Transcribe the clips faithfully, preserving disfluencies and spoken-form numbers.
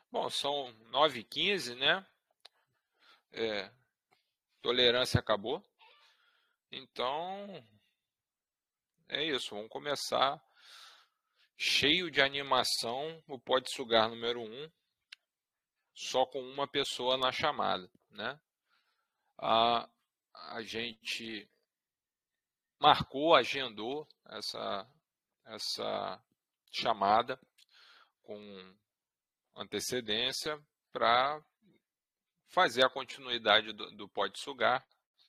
Bom, são nove e quinze, né? É, tolerância acabou. Então, é isso. Vamos começar cheio de animação. O Pode Sugar número um, só com uma pessoa na chamada, né? A, a gente marcou, agendou essa, essa chamada com antecedência para fazer a continuidade do, do Pode Sugar,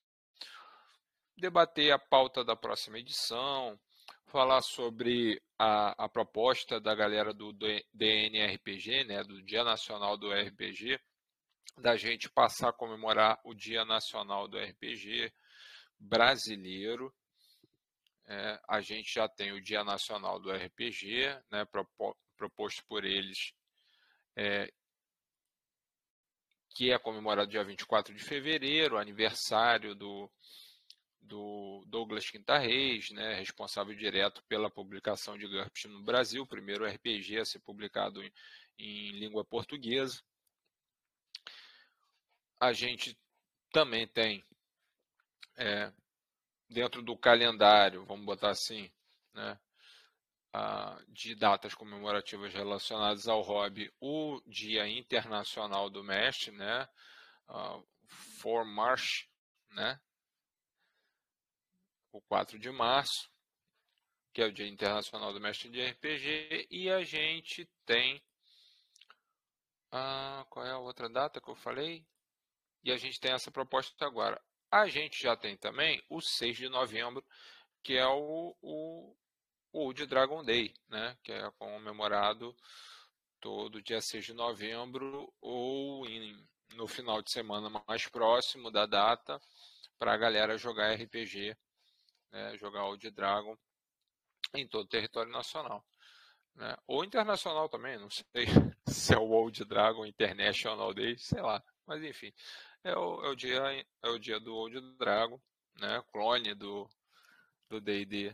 debater a pauta da próxima edição, falar sobre a, a proposta da galera do D N R P G, né, do Dia Nacional do R P G, da gente passar a comemorar o Dia Nacional do R P G brasileiro. É, a gente já tem o Dia Nacional do R P G, né, proposto por eles, é, que é comemorado dia vinte e quatro de fevereiro, aniversário do, do Douglas Quinta Reis, né, responsável direto pela publicação de GURPS no Brasil, o primeiro R P G a ser publicado em, em língua portuguesa. A gente também tem, é, dentro do calendário, vamos botar assim, né, de datas comemorativas relacionadas ao hobby, o Dia Internacional do Mestre, né, uh, for March, né, o quatro de março, que é o Dia Internacional do Mestre de R P G, e a gente tem, uh, qual é a outra data que eu falei? E a gente tem essa proposta agora. A gente já tem também o seis de novembro, que é o, o, o Old Dragon Day, né? Que é comemorado todo dia seis de novembro ou em, no final de semana mais próximo da data, para a galera jogar R P G, né? Jogar Old Dragon em todo o território nacional. Né? Ou internacional também, não sei se é o Old Dragon International Day, sei lá. Mas enfim, é o, é o, dia, é o dia do Old Dragon, né? Clone do do D e D,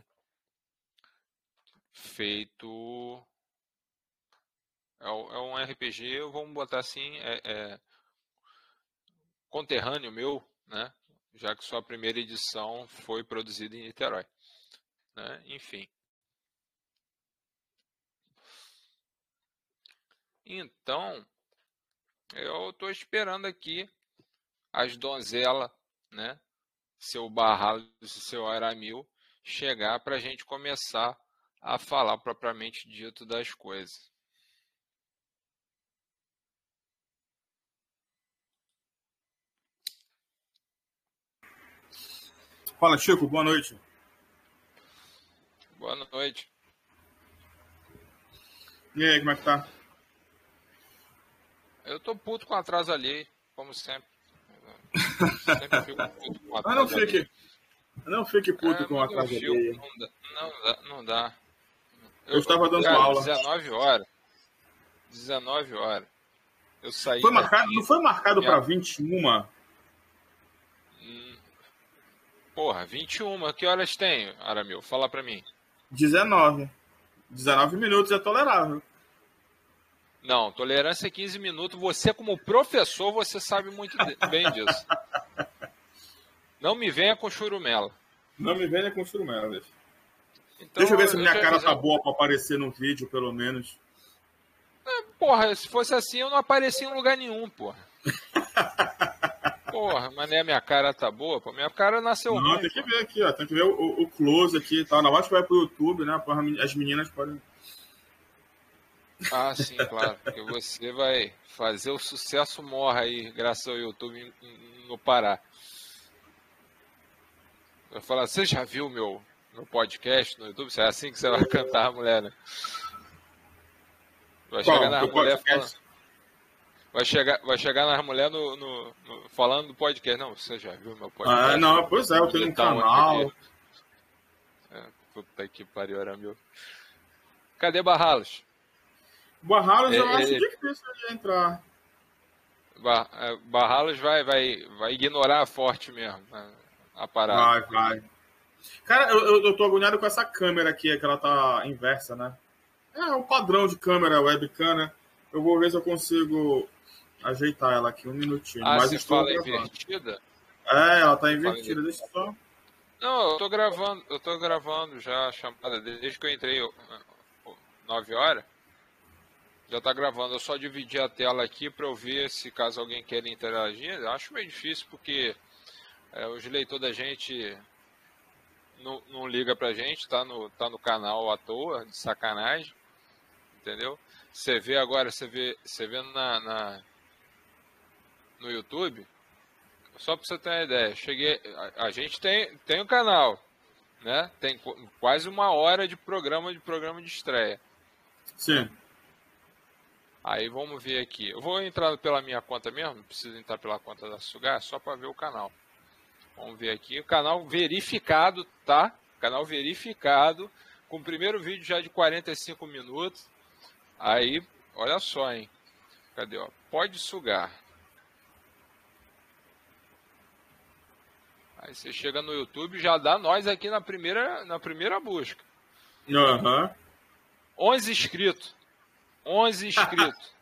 feito... É, é um R P G, vamos botar assim, é, é conterrâneo meu, né? Já que sua primeira edição foi produzida em Niterói. Né? Enfim. Então, eu estou esperando aqui as donzelas, né? Seu Barralos e seu Aramil, chegar para a gente começar a falar propriamente dito das coisas. Fala, Chico, boa noite. Boa noite. E aí, como é que tá? Eu tô puto com atraso ali, como sempre. Sempre fico puto com atraso. Ah, não fique, não fique puto é, com atraso ali. Não dá, não dá, não dá. Eu, eu estava dando cara, aula. dezenove horas. dezenove horas. Eu saí foi marcado, daqui, não foi marcado minha... para vinte e uma? Hum, porra, vinte e uma. Que horas tem, Aramil? Fala pra mim. dezenove. dezenove minutos é tolerável. Não, tolerância é quinze minutos. Você, como professor, você sabe muito bem disso. Não me venha com churumela. Não me venha com churumela. Então, deixa eu ver se minha cara tá boa para aparecer no vídeo, pelo menos. É, porra, se fosse assim, eu não aparecia em lugar nenhum, porra. Porra, mas nem a minha cara tá boa, pô. Minha cara nasceu não, ruim. Não, tem que pô. ver aqui, ó. Tem que ver o, o close aqui e tal. Na hora que vai pro YouTube, né? Porra, as meninas podem... Ah, sim, claro. Porque você vai fazer o sucesso morra aí, graças ao YouTube no Pará. Vai falar, você já viu meu, meu podcast no YouTube? É assim que você vai cantar a mulher, né? Vai Qual? chegar nas mulheres falando. Vai chegar, vai chegar nas mulheres no, no, no, falando do podcast. Não, você já viu meu podcast? Ah, não, pois é, eu tenho um canal. É, puta que pariu, era meu. Cadê Barralos? Barralos é, eu acho é, difícil de entrar. Bar, Barralos vai, vai, vai ignorar a Forte mesmo, a parada. Vai, vai. Cara, eu, eu, eu tô agoniado com essa câmera aqui, que ela tá inversa, né? É um padrão de câmera webcam, né? eu vou ver se eu consigo ajeitar ela aqui um minutinho. Ah, mas você estou fala gravando. invertida? É, ela tá invertida, deixa eu só. Não, eu tô gravando, eu tô gravando já a chamada desde que eu entrei nove horas. Já tá gravando, eu só dividi a tela aqui para eu ver se caso alguém queira interagir. Eu acho meio difícil porque é, os leitores da gente não, não liga pra gente, tá no, tá no canal à toa, de sacanagem, entendeu? Você vê agora, você vê, você vê na, na, no YouTube, só pra você ter uma ideia, cheguei, a, a gente tem, tem um canal, né? Tem quase uma hora de programa de programa de estreia. Sim. Aí vamos ver aqui. Eu vou entrar pela minha conta mesmo, não preciso entrar pela conta da Sugar, só para ver o canal. Vamos ver aqui, o canal verificado, tá? Canal verificado, com o primeiro vídeo já de quarenta e cinco minutos. Aí, olha só, hein? Cadê, ó? Pode sugar. Aí você chega no YouTube, já dá nós aqui na primeira, na primeira busca. Aham. Uhum. onze inscritos. onze inscritos.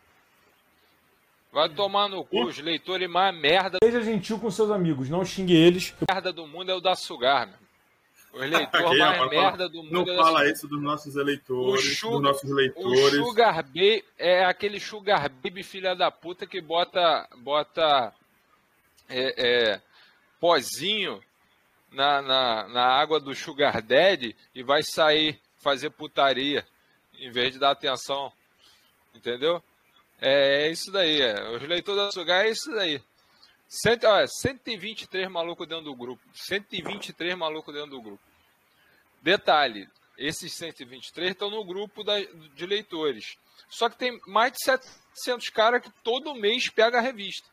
Vai tomar no cu, os leitores mais merda. Seja gentil com seus amigos, não xingue eles. A merda do mundo é o da Sugar, meu. Os leitores mais fala, merda do mundo. Não fala isso dos nossos eleitores, sugar, dos nossos leitores. O Sugar Baby é aquele Sugar Baby filha da puta que bota, bota é, é, pozinho na, na, na água do Sugar Daddy e vai sair fazer putaria em vez de dar atenção. Entendeu? É, é isso daí. É. Os leitores da Sugar é isso daí. Cento, ó, cento e vinte e três malucos dentro do grupo. cento e vinte e três malucos dentro do grupo. Detalhe, esses cento e vinte e três estão no grupo da, de leitores. Só que tem mais de setecentos caras que todo mês pega a revista.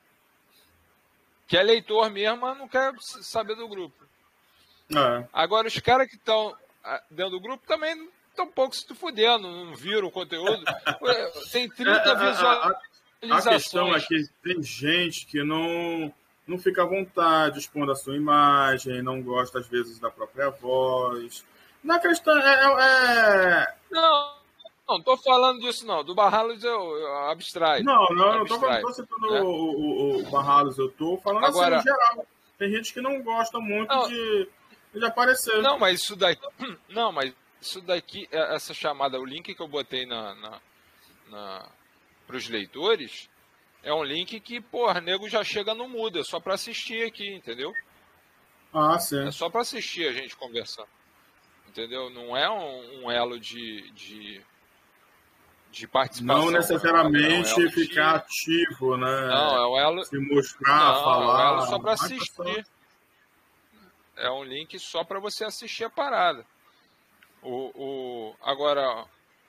Que é leitor mesmo, mas não quer saber do grupo. É. Agora, os caras que estão dentro do grupo também estão um pouco se fudendo, não viram o conteúdo. Tem trinta visualizações. A questão é que tem gente que não, não fica à vontade expondo a sua imagem, não gosta, às vezes, da própria voz. Na questão é... é... Não, não tô falando disso, não. Do Barralos eu, eu abstraio. Não, não, eu não tô citando né? o, o, o Barralos, eu tô falando Agora, assim, no geral. Tem gente que não gosta muito não, de, de aparecer. Não, mas isso daqui... Não, mas isso daqui, essa chamada, o link que eu botei na... na, na... para os leitores, é um link que, porra, nego já chega no mudo, é só para assistir aqui, entendeu? Ah, sim. É só para assistir a gente conversando, entendeu? Não é um, um elo de, de, de participação. Não necessariamente é um ficar de... ativo, né? Não, é um elo... Se mostrar, não, falar. É um elo só para assistir. É um link só para você assistir a parada. O, o... Agora...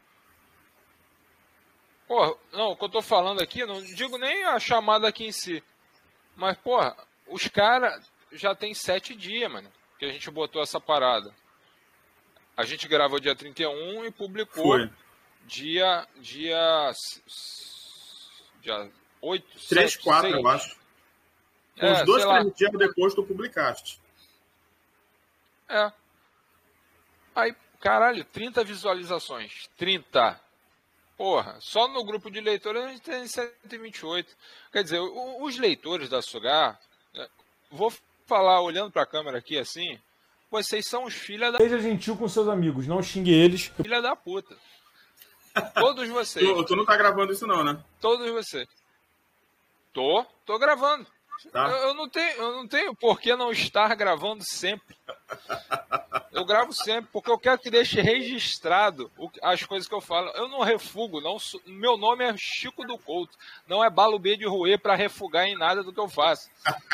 Porra, não, o que eu tô falando aqui, não digo nem a chamada aqui em si. Mas, porra, os caras já tem sete dias, mano, que a gente botou essa parada. A gente gravou dia trinta e um e publicou Foi. dia. Dia. Dia oito, três, sete, quatro, seis. Eu acho. É, Uns dois, três dias depois tu publicaste. É. Aí, caralho, trinta visualizações. trinta. Porra, só no grupo de leitores a gente tem cento e vinte e oito. Quer dizer, os leitores da Sugar, vou falar olhando para a câmera aqui assim, vocês são os filha da... Seja gentil com seus amigos, não xingue eles. Filha da puta. Todos vocês. Tu, tu não tá gravando isso não, né? Todos vocês. Tô, tô gravando. Tá. Eu, eu, não tenho, eu não tenho por que não estar gravando sempre. Eu gravo sempre, porque eu quero que deixe registrado as coisas que eu falo. Eu não refugo, não. Meu nome é Chico do Couto. Não é Balo B de Ruê para refugar em nada do que eu faço.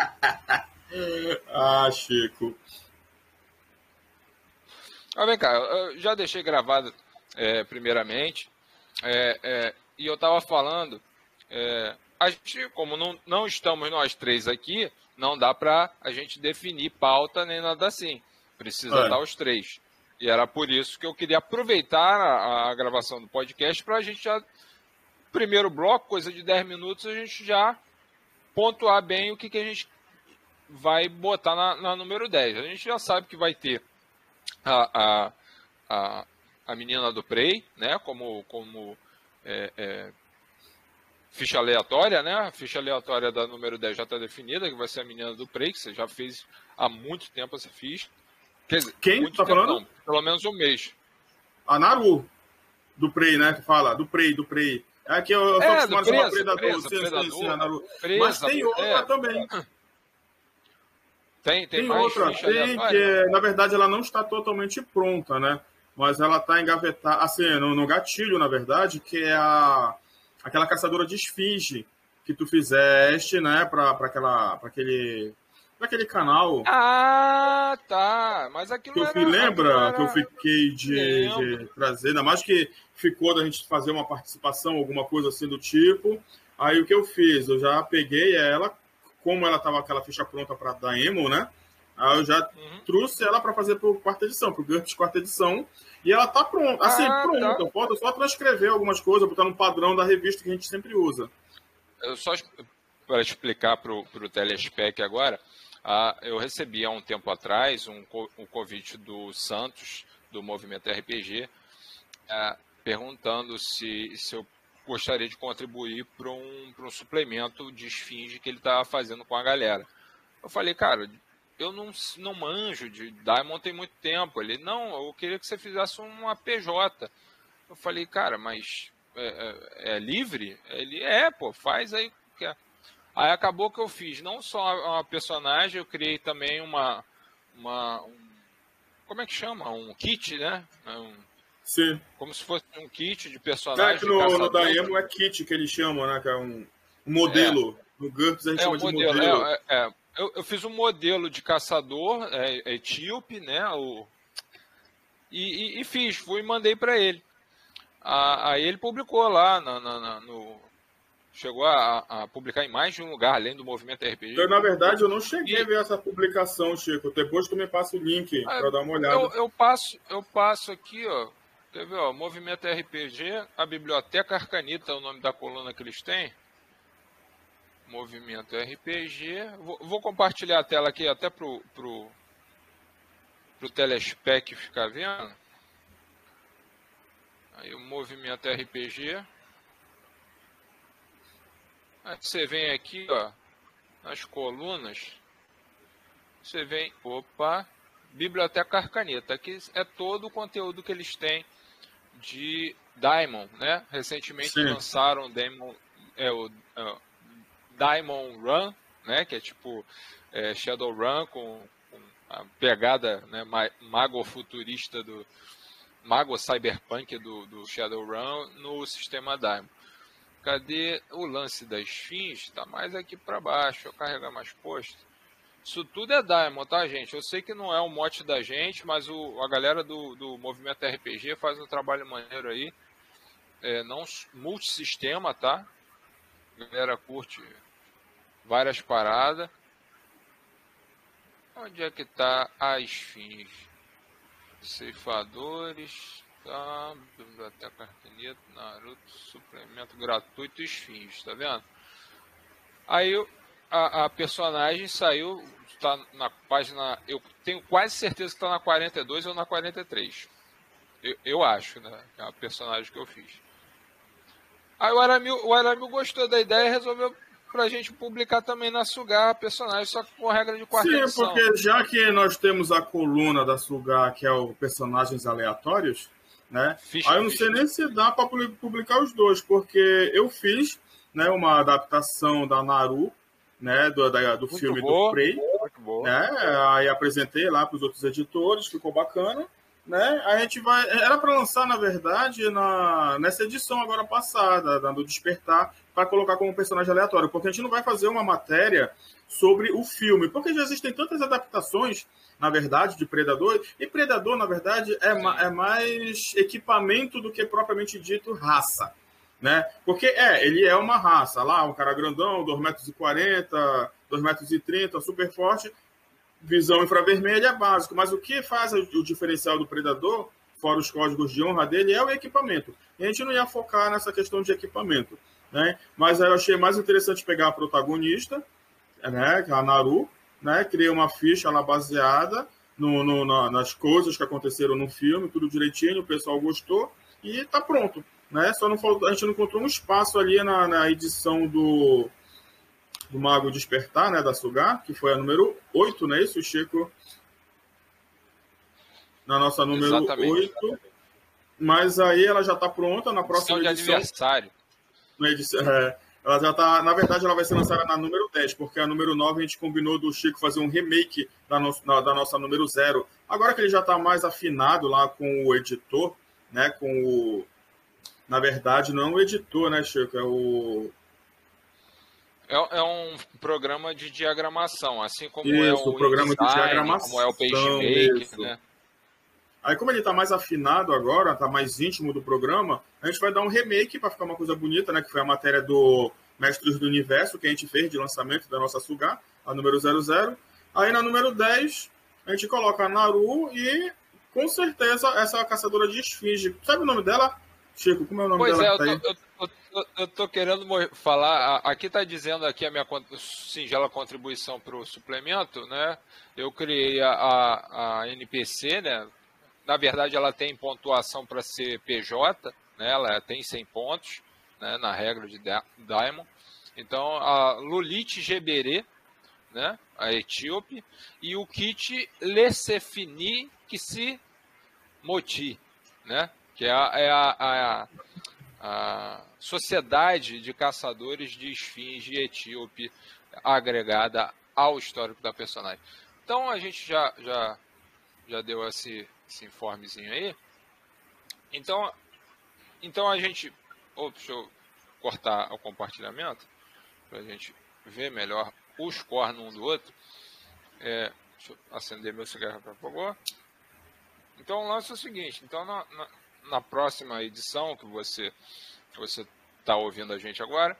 Ah, Chico. Mas vem cá, eu já deixei gravado é, primeiramente. É, é, e eu tava falando. É, a gente, como não, não estamos nós três aqui, não dá para a gente definir pauta nem nada assim. Precisa é. estar os três. E era por isso que eu queria aproveitar a, a gravação do podcast para a gente já, primeiro bloco, coisa de dez minutos, a gente já pontuar bem o que, que a gente vai botar na, na número dez. A gente já sabe que vai ter a, a, a, a menina do Prey, né, como, como é, é, ficha aleatória, né? A ficha aleatória da número dez já está definida, que vai ser a menina do Prey, que você já fez há muito tempo essa ficha. Quer dizer, quem muito tá tempo, falando? não, pelo menos um mês. A Naru, do Prey, né? Que fala, do Prey, do Prey. É que eu, eu É, sou acostumado a chamar Predador, presa, sim, predador, sim, sim, a Naru. presa, Mas tem outra é. também. Tem, tem, Tem mais outra, ficha tem aleatória? que, na verdade, ela não está totalmente pronta, né? Mas ela está engavetada, assim, no, no gatilho, na verdade, que é a, aquela caçadora de esfinge que tu fizeste, né, para aquela, para aquele, pra aquele canal. Ah, tá. Mas aquilo Que eu era... fui, lembra era... que eu fiquei de, de trazer, ainda mais que ficou da gente fazer uma participação, alguma coisa assim do tipo. Aí o que eu fiz? Eu já peguei ela, como ela estava aquela ficha pronta para dar emo, né? Aí eu já uhum. trouxe ela para fazer para quarta edição, para o GURPS quarta edição, e ela tá pronta, assim, ah, pronta. Tá. Falta só transcrever algumas coisas, botar no padrão da revista que a gente sempre usa. Eu só para explicar para o telespec agora, ah, eu recebi há um tempo atrás um, um convite do Santos, do Movimento R P G, ah, perguntando se, se eu gostaria de contribuir para um, para um suplemento de esfinge que ele estava fazendo com a galera. Eu falei, cara, eu não, não manjo de Daimon tem muito tempo. Ele, não, eu queria que você fizesse uma P J. Eu falei, cara, mas é, é, é livre? Ele, é, pô, faz aí. Aí acabou que eu fiz não só uma personagem, eu criei também uma, uma um, como é que chama? Um kit, né? Um, Sim. Como se fosse um kit de personagem. É que no, no Daemon é kit que eles chamam, né? Que é um, um modelo. É. No GURPS a gente é chama um de modelo. modelo. É, é, eu, eu fiz um modelo de caçador é, etíope, né? O, e, e, e fiz, fui e mandei para ele. A, aí ele publicou lá na, na, na, no. Chegou a, a publicar em mais de um lugar, além do Movimento R P G. Eu, na verdade, eu não cheguei e... a ver essa publicação, Chico. Depois tu me passa o link ah, para dar uma olhada. Eu, eu, passo, eu passo aqui, ó. Quer ver, ó? Movimento R P G, a Biblioteca Arcanita é o nome da coluna que eles têm. Movimento R P G. Vou, vou compartilhar a tela aqui até pro, pro, pro telespec ficar vendo. Aí o Movimento R P G. Aí você vem aqui, ó, nas colunas. Você vem, opa, Biblioteca Arcanita. Aqui é todo o conteúdo que eles têm de Daimon, né? Recentemente Sim. lançaram Daimon, é, o é, Daimon Run, né? Que é tipo é, Shadowrun com, com a pegada, né, mago-futurista do mago-cyberpunk do, do Shadowrun no sistema Daimon. Cadê o lance das esfinge? Está mais aqui para baixo. Deixa eu carregar mais posto. Isso tudo é Daimon, tá, gente? Eu sei que não é o mote da gente, mas o, a galera do, do Movimento R P G faz um trabalho maneiro aí. É, não multissistema, tá? A galera curte várias paradas. Onde é que tá a esfinge? Ceifadores, tá? Biblioteca Arcanita, Naruto, suplemento gratuito esfinge, tá vendo? Aí a, a personagem saiu, tá na página, eu tenho quase certeza que tá na quarenta e dois ou na quarenta e três. Eu, eu acho, né? É a personagem que eu fiz. Aí o Aramil, o Aramil gostou da ideia e resolveu pra gente publicar também na Sugar a personagem, só que com regra de quarta Sim, edição. porque já que nós temos a coluna da Sugar, que é o personagens aleatórios, né? Ficha, aí eu não ficha. sei nem se dá para publicar os dois, porque eu fiz, né, uma adaptação da Naru, né, do, da, do filme boa, do Prey, né? Aí apresentei lá para os outros editores, ficou bacana, né? A gente vai, era para lançar na verdade na nessa edição agora passada, do Despertar, para colocar como personagem aleatório, porque a gente não vai fazer uma matéria sobre o filme, porque já existem tantas adaptações, na verdade, de Predador, e Predador, na verdade, é, ma é mais equipamento do que propriamente dito raça, né? Porque é, ele é uma raça, lá, um cara grandão, dois metros e quarenta, dois metros e trinta, super forte, visão infravermelha é básico, mas o que faz o diferencial do Predador, fora os códigos de honra dele, é o equipamento. E a gente não ia focar nessa questão de equipamento, né? Mas eu achei mais interessante pegar a protagonista, né, a Naru, né, criei uma ficha lá baseada no, no, na, nas coisas que aconteceram no filme, tudo direitinho, o pessoal gostou e tá pronto. né? Só não faltou, a gente não encontrou um espaço ali na, na edição do, do Mago Despertar, né, da Sugar, que foi a número oito, não é isso, Chico? Na nossa número Exatamente. oito. Mas aí ela já está pronta na próxima edição. edição de aniversário. Na edição, é, ela já tá, na verdade, ela vai ser lançada na número dez, porque a número nove a gente combinou do Chico fazer um remake da, no, na, da nossa número zero. Agora que ele já está mais afinado lá com o editor, né, com o... Na verdade, não é o editor, né, Chico? É o... É, é um programa de diagramação, assim como Isso, é o, o programa InDesign, de diagramação, como é o PageMaker, né? Aí, como ele está mais afinado agora, está mais íntimo do programa, a gente vai dar um remake para ficar uma coisa bonita, né? Que foi a matéria do Mestres do Universo que a gente fez de lançamento da nossa Sugar, a número zero zero. Aí, na número dez, a gente coloca a Naru e, com certeza, essa caçadora de esfinge. Sabe o nome dela, Chico? Como é o nome pois dela? Pois é, eu, tô, eu, eu, eu tô querendo falar. Aqui está dizendo aqui a minha singela contribuição para o suplemento, né? Eu criei a, a, a N P C, né? Na verdade, ela tem pontuação para ser P J, né? Ela tem cem pontos, né? Na regra de Diamond. Então, a Lulite Geberê, né? A etíope, e o kit Lesefini Kisi Moti, né? Que é a, é a, a, a Sociedade de Caçadores de Esfinge Etíope agregada ao histórico da personagem. Então, a gente já, já, já deu esse... esse informezinho aí. Então, então a gente... Oh, deixa eu cortar o compartilhamento para a gente ver melhor o score num do outro. É, deixa eu acender meu cigarro, por favor. Então o lance é o seguinte. Então na, na, na próxima edição que você você está ouvindo a gente agora,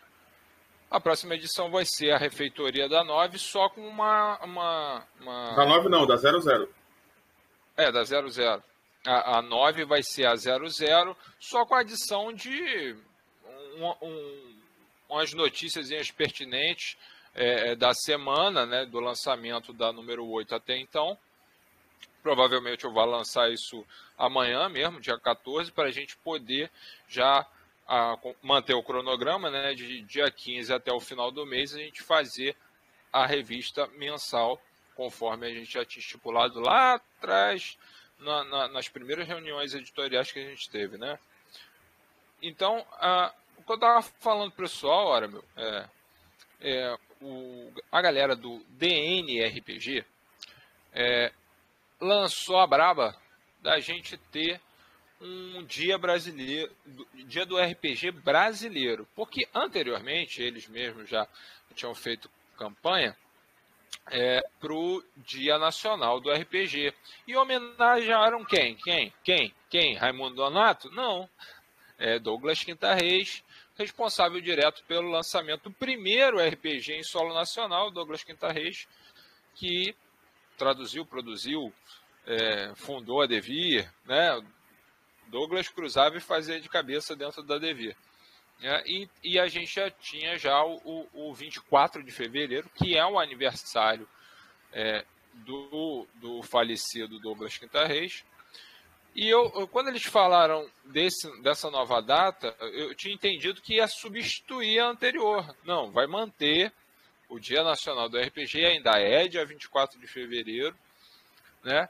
a próxima edição vai ser a refeitoria da nove, só com uma... uma, uma... Da nove não, da zero zero. É, da zero zero. A, a nove vai ser a zero zero, só com a adição de um, um, umas notícias pertinentes é, da semana, né, do lançamento da número oito até então. Provavelmente eu vou lançar isso amanhã mesmo, dia quatorze, para a gente poder já a, manter o cronograma, né, de dia quinze até o final do mês, a gente fazer a revista mensal, conforme a gente já tinha estipulado lá atrás, na, na, nas primeiras reuniões editoriais que a gente teve, né? Então, a, o que eu estava falando pro pessoal, ora, meu, é, é, o, a galera do D N R P G é, lançou a braba da gente ter um dia brasileiro, dia do R P G brasileiro, porque anteriormente eles mesmos já tinham feito campanha É, para o Dia Nacional do R P G. E homenagearam quem? Quem? Quem? Quem? Raimundo Donato? Não. É Douglas Quinta Reis, responsável direto pelo lançamento do primeiro R P G em solo nacional, Douglas Quinta Reis, que traduziu, produziu, é, fundou a Devir, né? Douglas cruzava e fazia de cabeça dentro da Devir. É, e, e a gente já tinha já o, o vinte e quatro de fevereiro, que é o aniversário é, do, do falecido Douglas Quinta Reis. E eu, eu, quando eles falaram desse, dessa nova data, eu tinha entendido que ia substituir a anterior. Não, vai manter o Dia Nacional do R P G, ainda é dia vinte e quatro de fevereiro, né?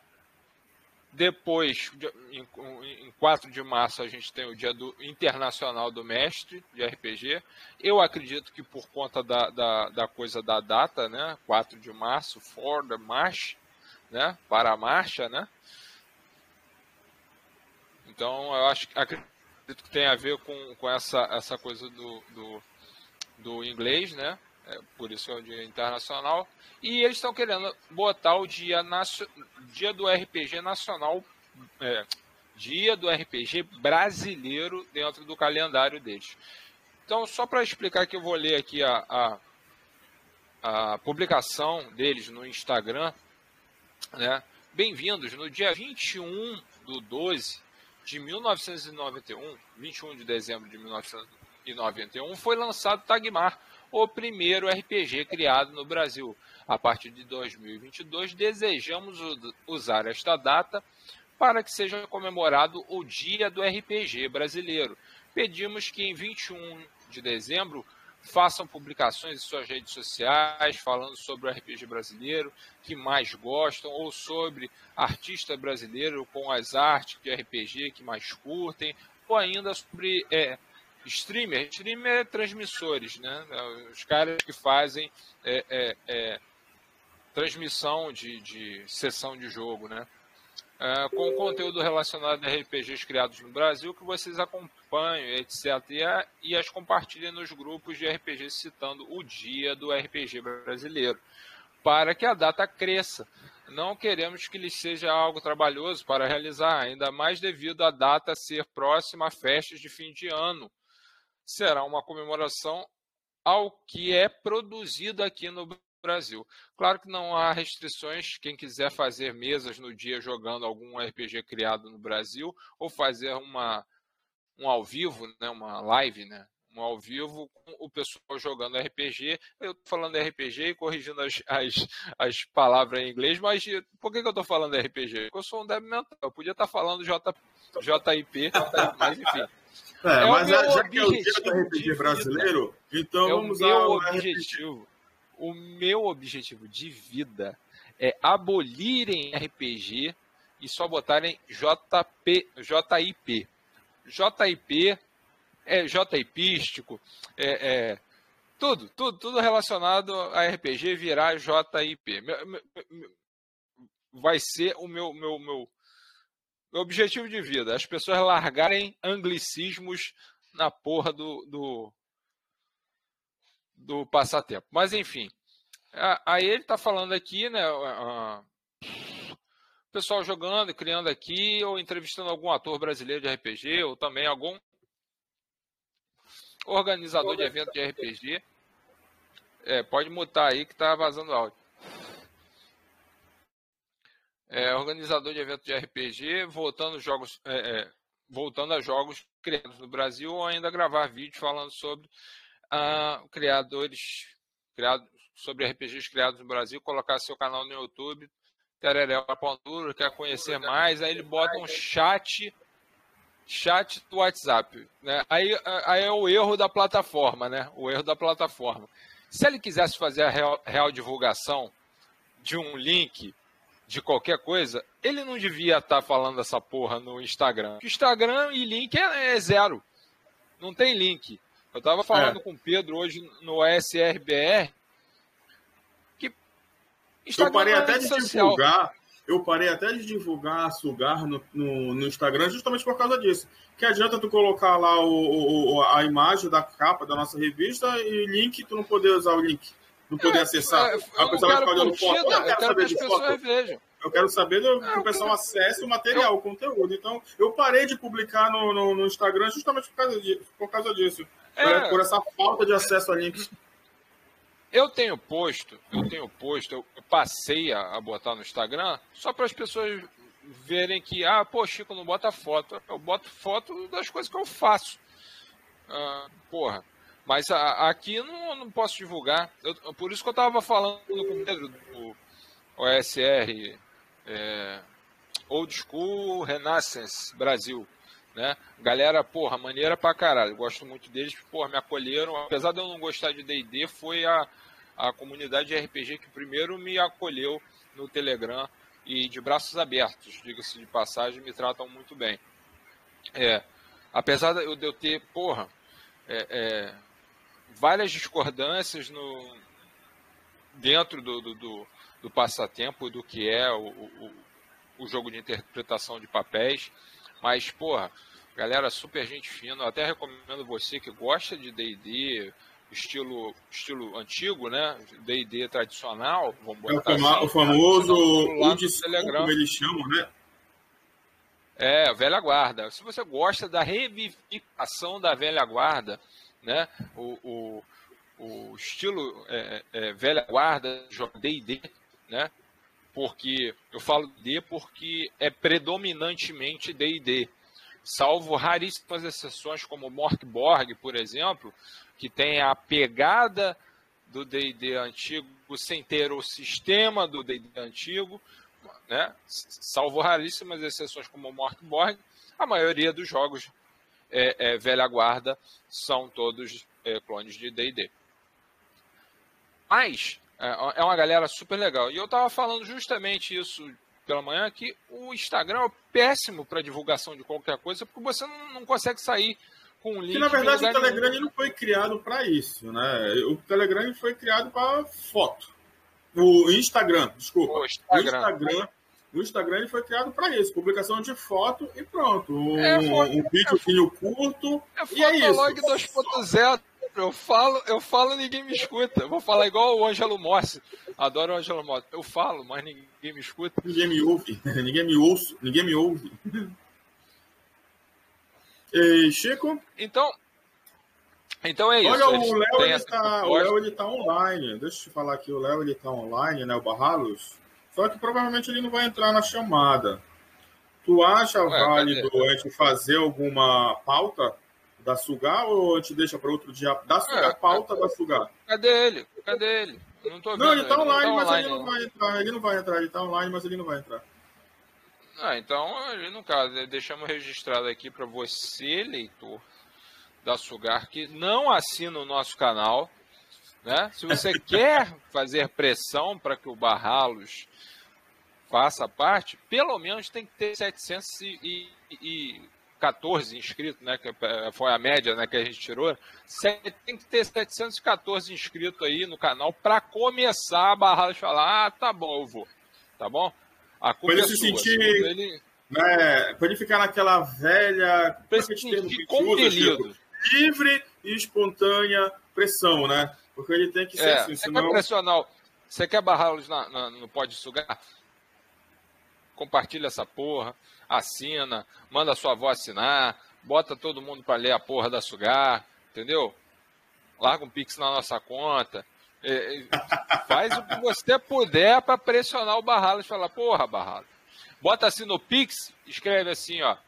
Depois, em quatro de março, a gente tem o Dia do Internacional do Mestre de R P G. Eu acredito que por conta da, da, da coisa da data, né? quatro de março, for the march, né? Para a marcha, né? Então, eu acho, acredito que tem a ver com, com essa, essa coisa do, do, do inglês, né? É, por isso é o Dia Internacional. E eles estão querendo botar o dia, dia do R P G nacional, é, Dia do R P G brasileiro dentro do calendário deles. Então, só para explicar que eu vou ler aqui a, a, a publicação deles no Instagram, né? Bem-vindos, no dia vinte e um do doze de mil novecentos e noventa e um, vinte e um de dezembro de mil novecentos e noventa e um, foi lançado Tagmar, o primeiro R P G criado no Brasil. A partir de dois mil e vinte e dois, desejamos usar esta data para que seja comemorado o Dia do R P G brasileiro. Pedimos que em vinte e um de dezembro façam publicações em suas redes sociais falando sobre o R P G brasileiro que mais gostam ou sobre artista brasileiro com as artes de R P G que mais curtem, ou ainda sobre é, streamer, streamer é transmissores, né? Os caras que fazem é, é, é, transmissão de, de sessão de jogo, né? É, com conteúdo relacionado a R P Gs criados no Brasil, que vocês acompanhem, etcétera, e, e as compartilhem nos grupos de R P G citando o dia do R P G brasileiro, para que a data cresça. Não queremos que lhes seja algo trabalhoso para realizar, ainda mais devido à data ser próxima a festas de fim de ano. Será uma comemoração ao que é produzido aqui no Brasil. Claro que não há restrições, quem quiser fazer mesas no dia jogando algum R P G criado no Brasil, ou fazer uma, um ao vivo, né, uma live, né, um ao vivo com o pessoal jogando R P G. Eu estou falando R P G e corrigindo as, as, as palavras em inglês, mas por que, que eu estou falando R P G? Porque eu sou um débil mental, eu podia estar falando J, J I P, mas enfim. É, é mas já que é o dia do R P G brasileiro, então é vamos o meu ao objetivo. O meu objetivo de vida é abolirem R P G e só botarem J P, J I P. J I P é J-ipístico, é, é, tudo, tudo, tudo relacionado a R P G virar J I P. Vai ser o meu, meu, meu, meu objetivo de vida. As pessoas largarem anglicismos na porra do, do, do passatempo. Mas, enfim. Aí ele está falando aqui, né? O pessoal jogando, criando aqui, ou entrevistando algum ator brasileiro de R P G, ou também algum organizador de evento de R P G. É, pode mutar aí que está vazando áudio. É, organizador de evento de R P G, voltando, jogos, é, é, voltando a jogos criados no Brasil, ou ainda gravar vídeos falando sobre ah, criadores, criados, sobre R P Gs criados no Brasil, colocar seu canal no YouTube, Tereré Pondura, quer conhecer mais, aí ele bota um chat, chat do WhatsApp, né? Aí, aí é o erro da plataforma, né? O erro da plataforma. Se ele quisesse fazer a real, real divulgação de um link de qualquer coisa, ele não devia estar falando essa porra no Instagram. Porque Instagram e link é, é zero. Não tem link. Eu estava falando é. com o Pedro hoje no S R B R que Instagram eu parei é até de social. divulgar, eu parei até de divulgar Sugar no, no, no Instagram justamente por causa disso. Que adianta tu colocar lá o, o, a imagem da capa da nossa revista e link, tu não poder usar o link. Não poder é, acessar. É, a pessoa vai ficar olhando foto. Eu, eu quero saber que as pessoas foto. vejam. Eu quero saber do, é, que o pessoal quero... acesse o material, eu... o conteúdo. Então, eu parei de publicar no, no, no Instagram justamente por causa disso. Por, causa disso, é... por essa falta de acesso a links. Eu tenho posto, eu tenho posto, eu passei a, a botar no Instagram só para as pessoas verem que, ah, pô, Chico não bota foto. Eu boto foto das coisas que eu faço. Ah, porra. Mas a, aqui eu não, não posso divulgar. Eu, por isso que eu estava falando com o Pedro do O S R é, Old School Renaissance Brasil. Né? Galera, porra, maneira pra caralho. Gosto muito deles, porra, me acolheram. Apesar de eu não gostar de D e D, foi a, a comunidade de R P G que primeiro me acolheu no Telegram e de braços abertos, diga-se de passagem, me tratam muito bem. É, apesar de eu ter, porra, é, é, várias discordâncias no, dentro do, do, do, do passatempo do que é o, o, o jogo de interpretação de papéis, mas, porra, galera, super gente fina. Eu até recomendo você que gosta de D e D, estilo, estilo antigo, né? D e D tradicional, vamos botar é o, assim, o famoso old school, como eles chamam, né? É, velha guarda. Se você gosta da revivificação da velha guarda, né? O, o, o estilo é, é, velha guarda, D e D, né? Porque eu falo D porque é predominantemente D e D, salvo raríssimas exceções como Morkborg, por exemplo, que tem a pegada do D e D antigo sem ter o sistema do D e D antigo, né, salvo raríssimas exceções como o Morkborg, a maioria dos jogos é, é, velha guarda são todos é, clones de D e D. Mas é uma galera super legal. E eu estava falando justamente isso pela manhã, que o Instagram é péssimo para divulgação de qualquer coisa, porque você não, não consegue sair com um link. Que na verdade o Telegram nenhum. Não foi criado para isso, né? O Telegram foi criado para foto. O Instagram, desculpa. O Instagram. O Instagram, o Instagram ele foi criado para isso, publicação de foto e pronto. Um, é, foto, um videozinho é, curto. É e é isso. Fotolog dois ponto zero. Eu falo, eu falo, ninguém me escuta. Eu vou falar igual o Ângelo Morsi. Adoro o Ângelo Morsi. Eu falo, mas ninguém me escuta. Ninguém me ouve. ninguém me ouve. Ninguém me ouve. E, Chico? Então, então é isso. Olha, o Léo ele está o Léo ele tá online. Deixa eu te falar aqui, o Léo ele está online, né? O Barralos. Só que provavelmente ele não vai entrar na chamada. Tu acha Ué, válido cadê? a gente fazer alguma pauta da Sugar ou a gente deixa para outro dia? Da Sugar, é, pauta cadê, da Sugar. Cadê ele? Cadê ele? Eu não tô vendo. Não, ele está online, ele mas online, ele não, não vai entrar. Ele não vai entrar. Ele está online, mas ele não vai entrar. Ah, então, no caso, deixamos registrado aqui para você, leitor da Sugar, que não assina o nosso canal, né? Se você quer fazer pressão para que o Barralos faça parte, pelo menos tem que ter setecentos e quatorze inscritos, né? Que foi a média, né, que a gente tirou. Tem que ter setecentos e quatorze inscritos aí no canal para começar a Barralos falar, ah, tá bom, eu vou, tá bom? A Para ele se sentir, ele... né, para ele ficar naquela velha, para ele se sentir compelido, livre e espontânea pressão, né? Porque ele tem que ser é, assim, você senão... quer pressionar, você quer barrá-los na, na, no Pode Sugar? Compartilha essa porra, assina, manda sua avó assinar, bota todo mundo para ler a porra da Sugar, entendeu? Larga um pix na nossa conta. É, faz o que você puder para pressionar o Barralos e falar, porra, Barralos, bota assim no Pix, escreve assim, ó,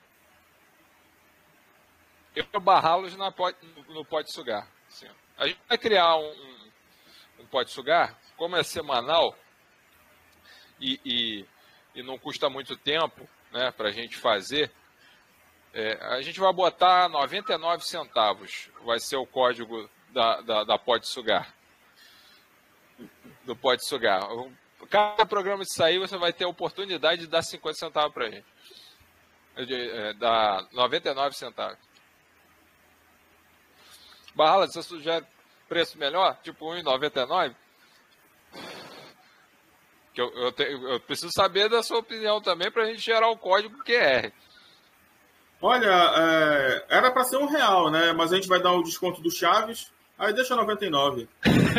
eu Barralos na pode, no Pode Sugar. Assim, a gente vai criar um, um, um Pode Sugar, como é semanal e, e, e não custa muito tempo, né, para a gente fazer, é, a gente vai botar noventa e nove centavos, vai ser o código da, da, da Pode Sugar. Do Pode Sugar. Cada programa de sair, você vai ter a oportunidade de dar cinquenta centavos pra gente. De, é, dar noventa e nove centavos. Barralos, você sugere preço melhor? Tipo um real e noventa e nove? Que eu, eu, te, eu preciso saber da sua opinião também pra gente gerar o código Q R. Olha, é, era para ser um real, né? Mas a gente vai dar o desconto do Chaves, aí deixa noventa e nove.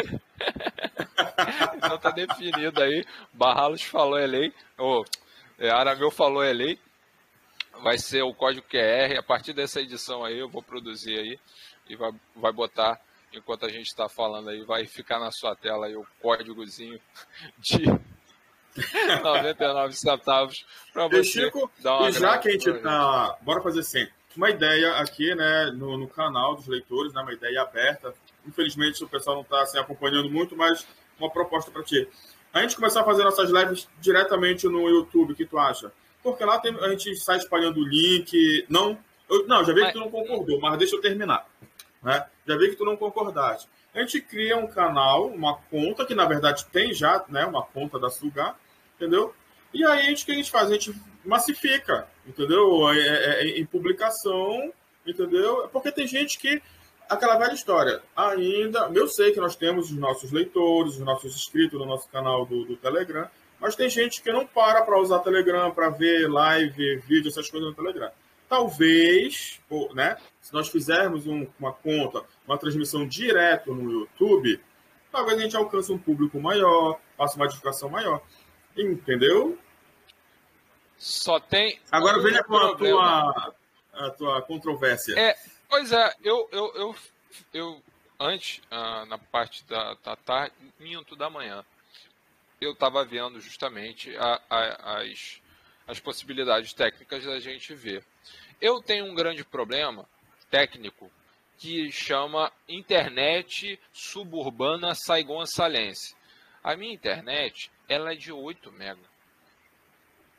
Então tá definido aí. Barralos falou é lei. Ou é, Arameu falou é lei. Vai ser o código Q R. A partir dessa edição aí eu vou produzir aí e vai, vai botar, enquanto a gente está falando aí, vai ficar na sua tela aí o códigozinho de noventa e nove centavos para você. E Chico, dar uma e já que a gente tá, bora fazer assim, uma ideia aqui, né, no, no canal dos leitores, né, uma ideia aberta. Infelizmente o pessoal não está assim, acompanhando muito, mas uma proposta para ti. A gente começar a fazer nossas lives diretamente no YouTube, o que tu acha? Porque lá tem, a gente sai espalhando o link. Não, eu, não, já vi que tu não concordou, mas deixa eu terminar. Né? Já vi que tu não concordaste. A gente cria um canal, uma conta, que na verdade tem já, né, uma conta da Sugar, entendeu? E aí a gente, o que a gente faz? A gente massifica, entendeu? É, é, é, em publicação, entendeu? Porque tem gente que aquela velha história, ainda, eu sei que nós temos os nossos leitores, os nossos inscritos no nosso canal do, do Telegram, mas tem gente que não para para usar Telegram, para ver live, vídeo, essas coisas no Telegram. Talvez, né, se nós fizermos um, uma conta, uma transmissão direto no YouTube, talvez a gente alcance um público maior, faça uma edificação maior. Entendeu? Só tem... Agora venha com a tua, a tua controvérsia. É... Pois é, eu, eu, eu, eu antes, ah, na parte da, da tarde, minto da manhã, eu estava vendo justamente a, a, as, as possibilidades técnicas da gente ver. Eu tenho um grande problema técnico que chama internet suburbana saigonçalense. A minha internet, ela é de oito mega.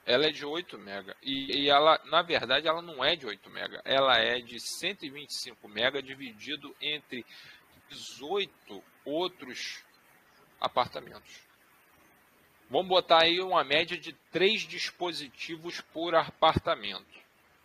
ela é de oito mega. E, e ela, na verdade, ela não é de oito mega. Ela é de cento e vinte e cinco mega dividido entre dezoito outros apartamentos. Vamos botar aí uma média de três dispositivos por apartamento.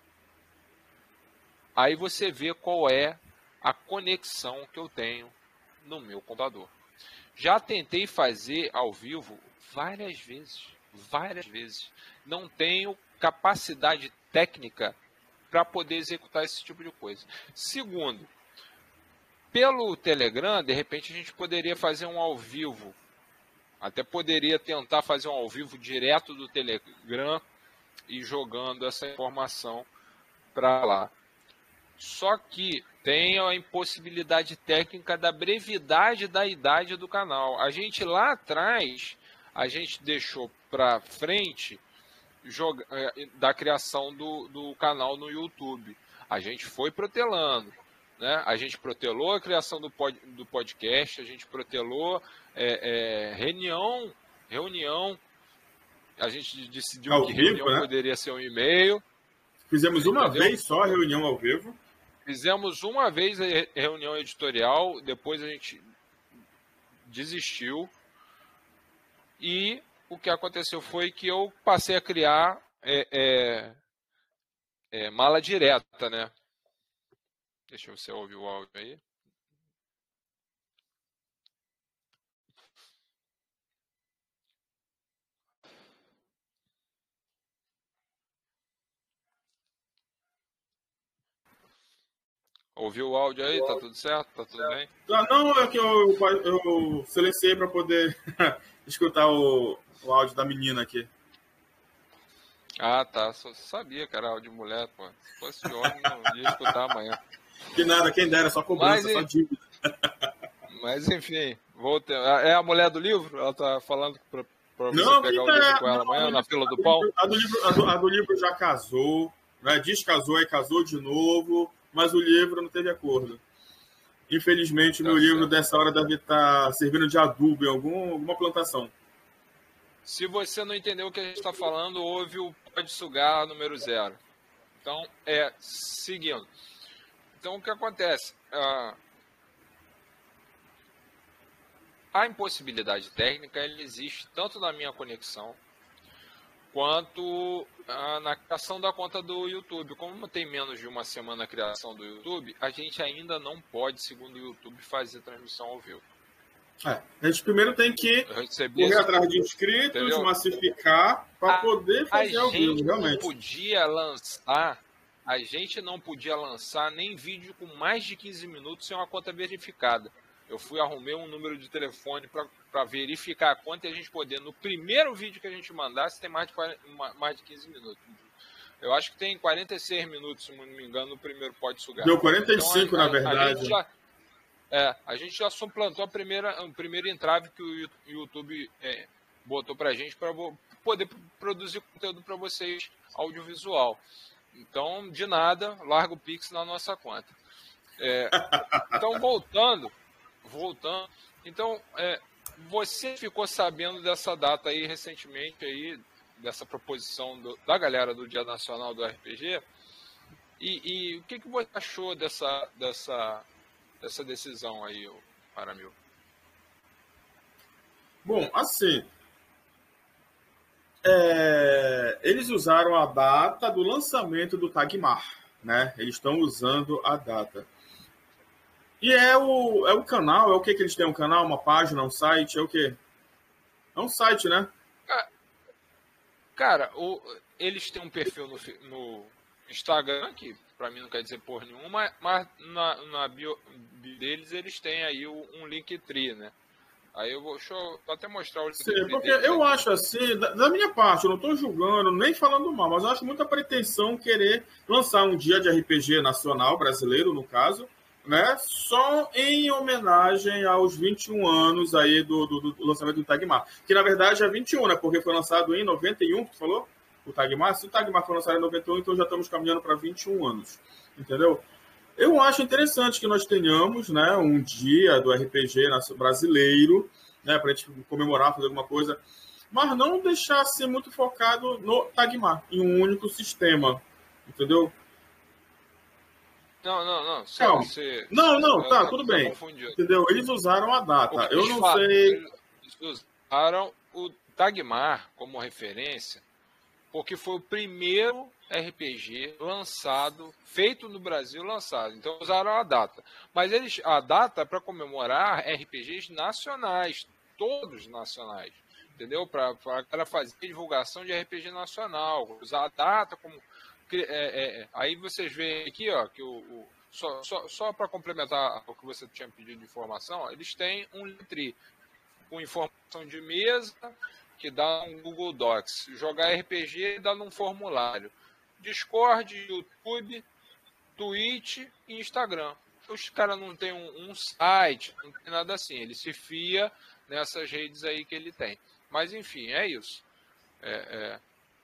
Aí você vê qual é a conexão que eu tenho no meu computador. Já tentei fazer ao vivo várias vezes, várias vezes. Não tenho capacidade técnica para poder executar esse tipo de coisa. Segundo, pelo Telegram, de repente a gente poderia fazer um ao vivo. Até poderia tentar fazer um ao vivo direto do Telegram e jogando essa informação para lá. Só que tem a impossibilidade técnica da brevidade da idade do canal. A gente lá atrás, a gente deixou para frente joga, da criação do, do canal no YouTube. A gente foi protelando. Né? A gente protelou a criação do, pod, do podcast, a gente protelou é, é, reunião, reunião, a gente decidiu ao que vivo, reunião né? poderia ser um e-mail. Fizemos uma entendeu? vez só a reunião ao vivo. Fizemos uma vez a reunião editorial, depois a gente desistiu. E o que aconteceu foi que eu passei a criar é, é, é, mala direta, né? Deixa eu ver se eu ouvir o áudio aí. Ouviu o áudio aí? Tá tudo certo? Tá tudo bem? Ah, não, é que eu, eu silenciei para poder escutar o, o áudio da menina aqui. Ah, tá. Só sabia que era áudio de mulher, pô. Se fosse de homem, não ia escutar amanhã. Que nada, quem dera, só cobrança, Mas, só dívida. Mas, enfim, vou ter... é a mulher do livro? Ela tá falando pra, pra você não, pegar o tá, livro com ela não, amanhã, não, na fila do pão? A do livro, a do, a do livro já casou, né? Descasou e casou de novo, mas o livro não teve acordo. Infelizmente, o Tá meu certo. livro dessa hora deve estar servindo de adubo em algum, alguma plantação. Se você não entendeu o que a gente está falando, ouve o Pode Sugar número zero. Então, é, seguindo. Então, o que acontece? Ah, a impossibilidade técnica ela existe tanto na minha conexão quanto ah, na criação da conta do YouTube. Como tem menos de uma semana a criação do YouTube, a gente ainda não pode, segundo o YouTube, fazer transmissão ao vivo. É, a gente primeiro tem que correr esse... atrás de inscritos, entendeu? Massificar, para poder fazer ao vivo, realmente. A gente não podia lançar, a gente não podia lançar nem vídeo com mais de quinze minutos sem uma conta verificada. Eu fui arrumei um número de telefone para verificar a conta e a gente poder, no primeiro vídeo que a gente mandasse, tem mais de, quarenta, mais de quinze minutos. Eu acho que tem quarenta e seis minutos, se não me engano, no primeiro Pode Sugar. Deu quarenta e cinco, então, a, na verdade. A gente já, é, a gente já suplantou a primeira, o primeiro entrave que o YouTube é, botou para a gente para poder produzir conteúdo para vocês audiovisual. Então, de nada, larga o Pix na nossa conta. É, então, voltando, voltando, então, é, você ficou sabendo dessa data aí recentemente, aí, dessa proposição do, da galera do Dia Nacional do R P G, e, e o que, que você achou dessa, dessa, dessa decisão aí, Paramil? Bom, assim, é, eles usaram a data do lançamento do Tagmar, né? Eles estão usando a data. E é o, é o canal, é o que que eles têm? Um canal, uma página, um site, é o quê? É um site, né? Cara, o, eles têm um perfil no, no Instagram, que pra mim não quer dizer porra nenhuma, mas na, na bio deles eles têm aí um Linktree, né? Aí eu vou, deixa eu até mostrar o Linktree. Sim, porque eu aqui. acho assim, da, da minha parte, eu não estou julgando, nem falando mal, mas eu acho muita pretensão querer lançar um dia de R P G nacional, brasileiro no caso, né? Só em homenagem aos vinte e um anos aí do, do, do lançamento do Tagmar. Que na verdade é vinte e um, né? Porque foi lançado em noventa e um, tu falou? O Tagmar? Se o Tagmar foi lançado em noventa e um, então já estamos caminhando para vinte e um anos. Entendeu? Eu acho interessante que nós tenhamos, né, um dia do R P G brasileiro, né, para a gente comemorar, fazer alguma coisa. mas não deixar ser muito focado no Tagmar, em um único sistema, entendeu? Não, não, não. Você, você, não, não, tá, tá tudo tá bem. Confundido. Entendeu? Eles usaram a data. Eu não falam, sei. Eles usaram o Tagmar como referência, porque foi o primeiro R P G lançado, feito no Brasil, lançado. Então usaram a data. Mas eles, a data para comemorar R P Gs nacionais, todos nacionais, entendeu? Para para fazer divulgação de R P G nacional, usar a data como é, é, aí vocês veem aqui, ó, que o, o só, só, só para complementar o que você tinha pedido de informação, ó, eles têm um Linktree com informação de mesa que dá um Google Docs, jogar R P G dá num formulário, Discord, YouTube, Twitch e Instagram. Os caras não tem um, um site, não tem nada assim, ele se fia nessas redes aí que ele tem. Mas enfim, é isso. É, é...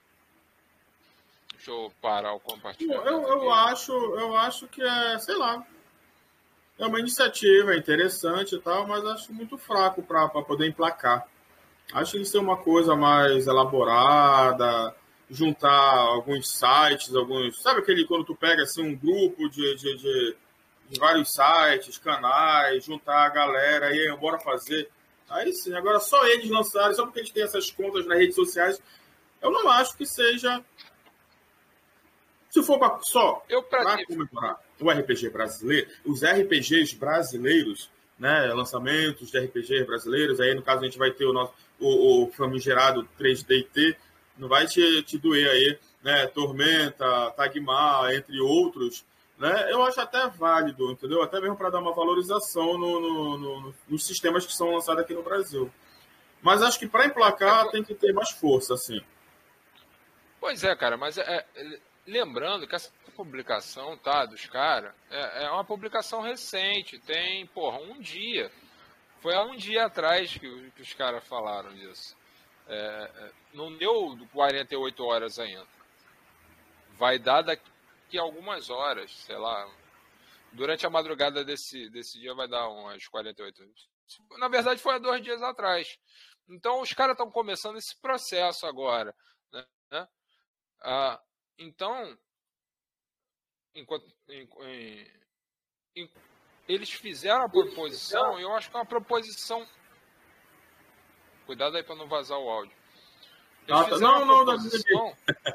Deixa eu parar o compartilhamento. Eu, eu, acho, eu acho que é, sei lá, é uma iniciativa interessante e tal, mas acho muito fraco para poder emplacar. Acho que isso é uma coisa mais elaborada, juntar alguns sites, alguns... Sabe aquele quando tu pega assim, um grupo de, de, de, de vários sites, canais, juntar a galera e aí, bora fazer. Aí sim, agora só eles lançarem, só porque eles têm essas contas nas redes sociais, eu não acho que seja... Se for pra, só para comemorar o R P G brasileiro, os R P Gs brasileiros, né, lançamentos de R P Gs brasileiros, aí no caso a gente vai ter o nosso o, o famigerado três D T, não vai te, te doer aí, né, Tormenta, Tagmar, entre outros, né, eu acho até válido, entendeu? Até mesmo para dar uma valorização no, no, no, nos sistemas que são lançados aqui no Brasil. Mas acho que para emplacar tem que ter mais força, assim. Pois é, cara, mas é... é... Lembrando que essa publicação, tá, dos caras, é, é uma publicação recente, tem, porra, um dia. Foi há um dia atrás que, que os caras falaram disso. É, não deu quarenta e oito horas ainda. Vai dar daqui a algumas horas, sei lá. Durante a madrugada desse, desse dia vai dar umas quarenta e oito horas. Na verdade, foi há dois dias atrás. Então, os caras estão começando esse processo agora, né? Ah, Então, enquanto, em, em, em, eles fizeram a proposição, eu acho que é uma proposição... Cuidado aí para não vazar o áudio. Eles fizeram não, não, proposição, não.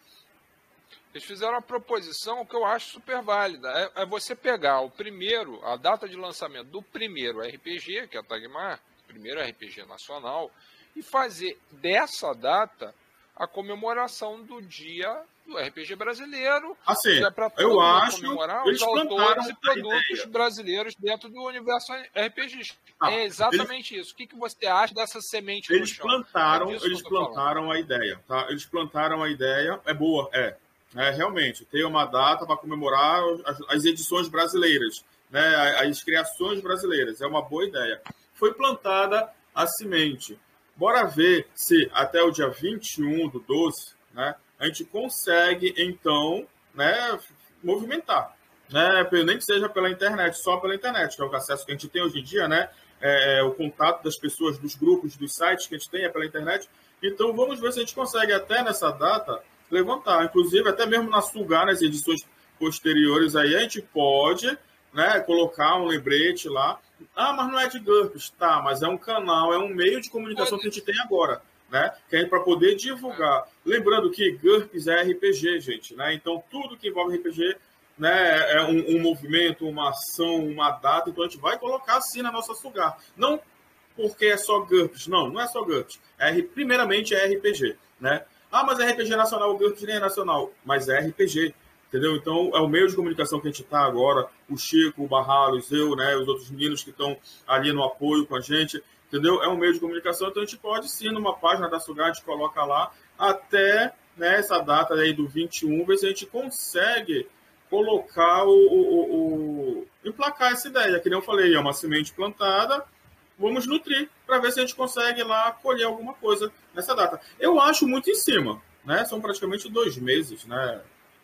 Eles fizeram uma proposição que eu acho super válida. É, é você pegar o primeiro, a data de lançamento do primeiro R P G, que é a Tagmar, primeiro R P G nacional, e fazer dessa data a comemoração do dia do R P G brasileiro, assim, é para eu acho comemorar os autores e produtos brasileiros dentro do universo R P G. Ah, é exatamente eles, isso. O que, que você acha dessa semente eles no chão? plantaram, é eles plantaram falando. a ideia, tá? Eles plantaram a ideia, é boa, é, é realmente, tem uma data para comemorar as, as edições brasileiras, né? As criações brasileiras, é uma boa ideia. Foi plantada a semente. Bora ver se até o dia vinte e um do doze, né, a gente consegue, então, né, movimentar. Né, nem que seja pela internet, só pela internet, que é o acesso que a gente tem hoje em dia, né, é, o contato das pessoas, dos grupos, dos sites que a gente tem é pela internet. Então, vamos ver se a gente consegue, até nessa data, levantar. Inclusive, até mesmo na Sulgar, nas edições posteriores, aí, a gente pode, né, colocar um lembrete lá. Ah, mas não é de GURPS. Tá, mas é um canal, é um meio de comunicação que a gente tem agora, né? Que é para poder divulgar. Lembrando que GURPS é R P G, gente, né? Então, tudo que envolve R P G, né, é um, um movimento, uma ação, uma data. Então, a gente vai colocar assim na nossa Sulgar. Não porque é só GURPS. Não, não é só GURPS. É, primeiramente, é R P G, né? Ah, mas é R P G nacional, o GURPS nem é nacional. Mas é R P G. Entendeu? Então, é o meio de comunicação que a gente está agora, o Chico, o Barralos, eu, né, os outros meninos que estão ali no apoio com a gente, entendeu? É um meio de comunicação, então a gente pode sim, numa página da Sulgar, a gente coloca lá, até, né, essa data aí do vinte e um, ver se a gente consegue colocar o, o, o, o... emplacar essa ideia, que nem eu falei, é uma semente plantada, vamos nutrir, para ver se a gente consegue lá colher alguma coisa nessa data. Eu acho muito em cima, né? São praticamente dois meses, né?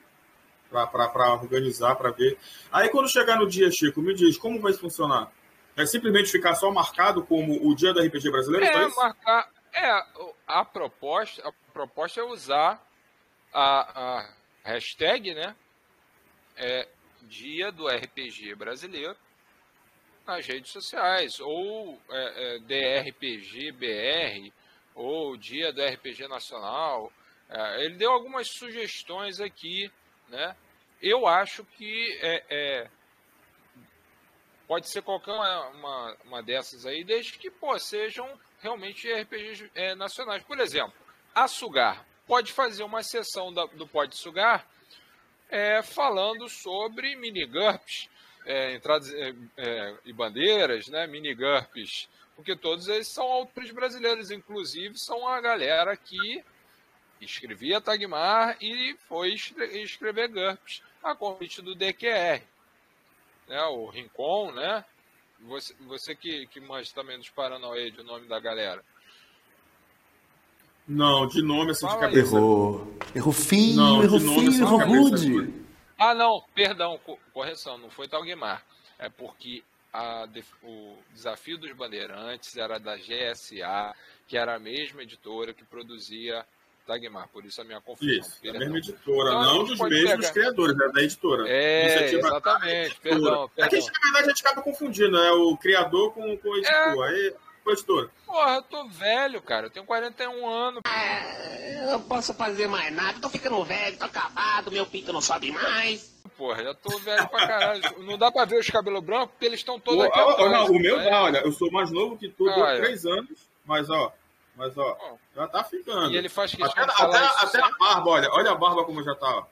Para organizar, para ver. Aí, quando chegar no dia, Chico, me diz, como vai funcionar? É simplesmente ficar só marcado como o dia do R P G brasileiro? É, marcar, É, a proposta, a proposta é usar a, a hashtag, né? É, Dia do R P G Brasileiro nas redes sociais, ou é, é, D R P G B R, ou Dia do R P G Nacional. É, ele deu algumas sugestões aqui, né? Eu acho que é, é, pode ser qualquer uma, uma, uma dessas aí, desde que pô, sejam realmente R P Gs é, nacionais. Por exemplo, a Sugar pode fazer uma sessão da, do Pode Sugar é, falando sobre mini-GURPS, é, entradas é, é, e bandeiras, né, mini-GURPS, porque todos eles são autores brasileiros, inclusive são a galera que escrevia Tagmar e foi escrever GURPS a convite do D Q R. Né, o Rincon, né? Você, você que, que manja também dos Paranauê de nome da galera. Não, de nome assim de cabeça. Errou. Errou feio, não, errou feio, assim errou rude. Ah, não, perdão, correção, não foi Tagmar. É porque a, o Desafio dos Bandeirantes era da G S A, que era a mesma editora que produzia Tagmar, por isso a minha confusão. Isso, perdão. A mesma editora, então, não dos mesmos pegar... criadores, né, da editora. É, Iniciativa exatamente, perdão, perdão. Aqui, na verdade, a gente acaba confundindo, né, o criador com, com o editor. É... Aí, com a editora. Porra, eu tô velho, cara, eu tenho quarenta e um anos. É, eu não posso fazer mais nada, tô ficando velho, tô acabado, meu pinto não sobe mais. Porra, já tô velho pra caralho. Não dá pra ver os cabelos brancos, porque eles estão todos o, aqui atrás. Não, o meu dá, olha, eu sou mais novo que tu, ah, três anos, mas ó... Mas, ó, oh. já tá ficando. E ele faz questão até, de falar até, isso até a barba, olha. Olha a barba como já tá, ó.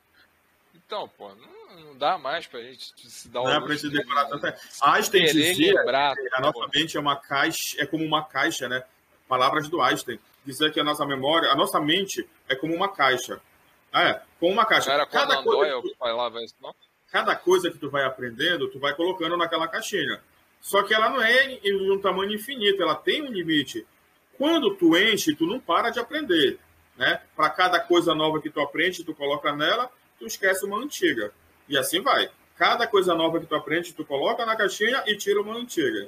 Então, pô, não, não dá mais pra gente se dar um... Não é pra gente decorar tanto. Einstein dizia lembrar, que a nossa pô. mente é uma caixa, é como uma caixa, né? Palavras do Einstein. Dizia que a nossa memória, a nossa mente é como uma caixa. Ah, é, como uma caixa. Era cada coisa, que tu, falava isso, não? cada coisa que tu vai aprendendo, tu vai colocando naquela caixinha. Só que ela não é de um tamanho infinito, ela tem um limite. Quando tu enche, tu não para de aprender, né? Para cada coisa nova que tu aprende, tu coloca nela, tu esquece uma antiga. E assim vai. Cada coisa nova que tu aprende, tu coloca na caixinha e tira uma antiga.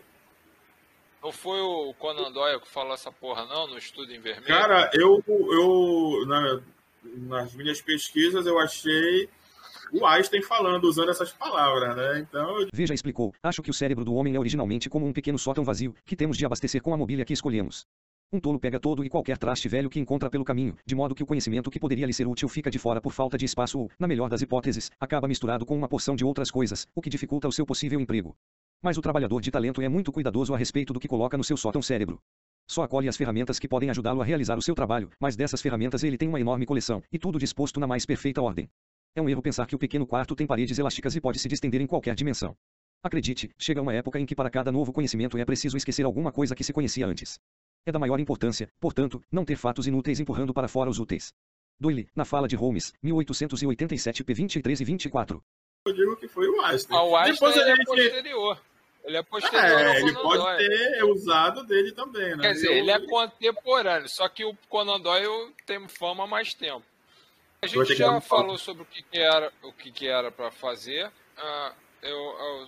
Não foi o Conan Doyle que falou essa porra, não? No Estudo em Vermelho? Cara, eu, eu na, nas minhas pesquisas, eu achei o Einstein falando, usando essas palavras, né? Então... Veja, explicou. Acho que o cérebro do homem é originalmente como um pequeno sótão vazio, que temos de abastecer com a mobília que escolhemos. Um tolo pega todo e qualquer traste velho que encontra pelo caminho, de modo que o conhecimento que poderia lhe ser útil fica de fora por falta de espaço ou, na melhor das hipóteses, acaba misturado com uma porção de outras coisas, o que dificulta o seu possível emprego. Mas o trabalhador de talento é muito cuidadoso a respeito do que coloca no seu sótão cérebro. Só acolhe as ferramentas que podem ajudá-lo a realizar o seu trabalho, mas dessas ferramentas ele tem uma enorme coleção, e tudo disposto na mais perfeita ordem. É um erro pensar que o pequeno quarto tem paredes elásticas e pode se distender em qualquer dimensão. Acredite, chega uma época em que para cada novo conhecimento é preciso esquecer alguma coisa que se conhecia antes. É da maior importância, portanto, não ter fatos inúteis empurrando para fora os úteis. Doyle, na fala de Holmes, mil oitocentos e oitenta e sete, p vinte e três e vinte e quatro. Eu digo que foi o Einstein. Ah, o Einstein Depois ele a gente... é posterior. Ele é posterior. É, ele pode Doyle. ter usado dele também, né? Quer dizer, Eu... ele é contemporâneo, só que o Conan Doyle tem fama há mais tempo. A gente já falou sobre o que, que era o que, que era para fazer. Uh, eu, eu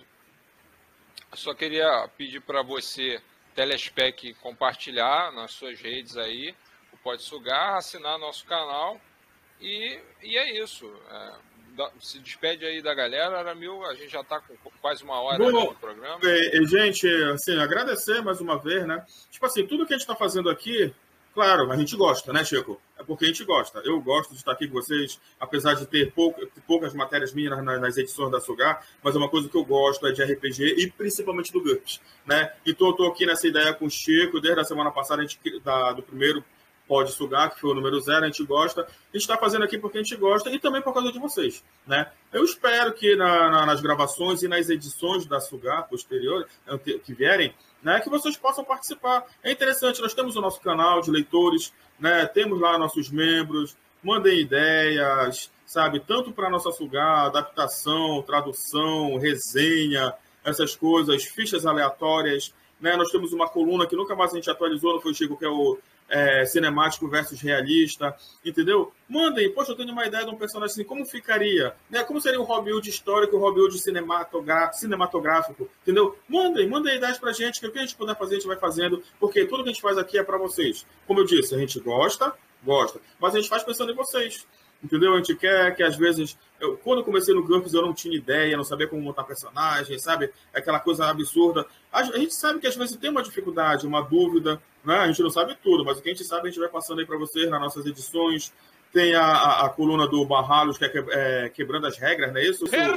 só queria pedir para você, Telespec, compartilhar nas suas redes aí, o Pode Sugar, assinar nosso canal e, e é isso. É, da, se despede aí da galera, Aramil, a gente já está com quase uma hora Bom, no programa. É, gente, assim, agradecer mais uma vez, né? Tipo assim, tudo que a gente está fazendo aqui, claro, a gente gosta, né, Chico? É porque a gente gosta. Eu gosto de estar aqui com vocês, apesar de ter pouco, poucas matérias minhas nas, nas edições da Sugar, mas é uma coisa que eu gosto é de R P G e principalmente do GURPS, né? Então eu estou aqui nessa ideia com o Chico, desde a semana passada, a gente, da, do primeiro Pode Sugar, que foi o número zero, a gente gosta. A gente está fazendo aqui porque a gente gosta e também por causa de vocês, né? Eu espero que na, na, nas gravações e nas edições da Sugar posteriores, que vierem, né, que vocês possam participar. É interessante, nós temos o nosso canal de leitores, né, temos lá nossos membros, mandem ideias, sabe, tanto para a nossa Sugar, adaptação, tradução, resenha, essas coisas, fichas aleatórias, né, nós temos uma coluna que nunca mais a gente atualizou, não foi, Chico, que é o é, cinemático versus realista, entendeu? Mandem, poxa, eu tenho uma ideia de um personagem assim, como ficaria? Né? Como seria o Robin Hood histórico e o Robin Hood cinematogra- cinematográfico, entendeu? Mandem, mandem ideias pra gente, que o que a gente puder fazer, a gente vai fazendo, porque tudo que a gente faz aqui é para vocês. Como eu disse, a gente gosta, gosta, mas a gente faz pensando em vocês. Entendeu? A gente quer que, às vezes... Eu, quando eu comecei no GURPS, eu não tinha ideia, não sabia como montar personagem, sabe? Aquela coisa absurda. A, a gente sabe que, às vezes, tem uma dificuldade, uma dúvida, né? A gente não sabe tudo, mas o que a gente sabe, a gente vai passando aí para vocês nas nossas edições. Tem a, a, a coluna do Barralos, que é, que, é Quebrando as Regras, não é isso? E,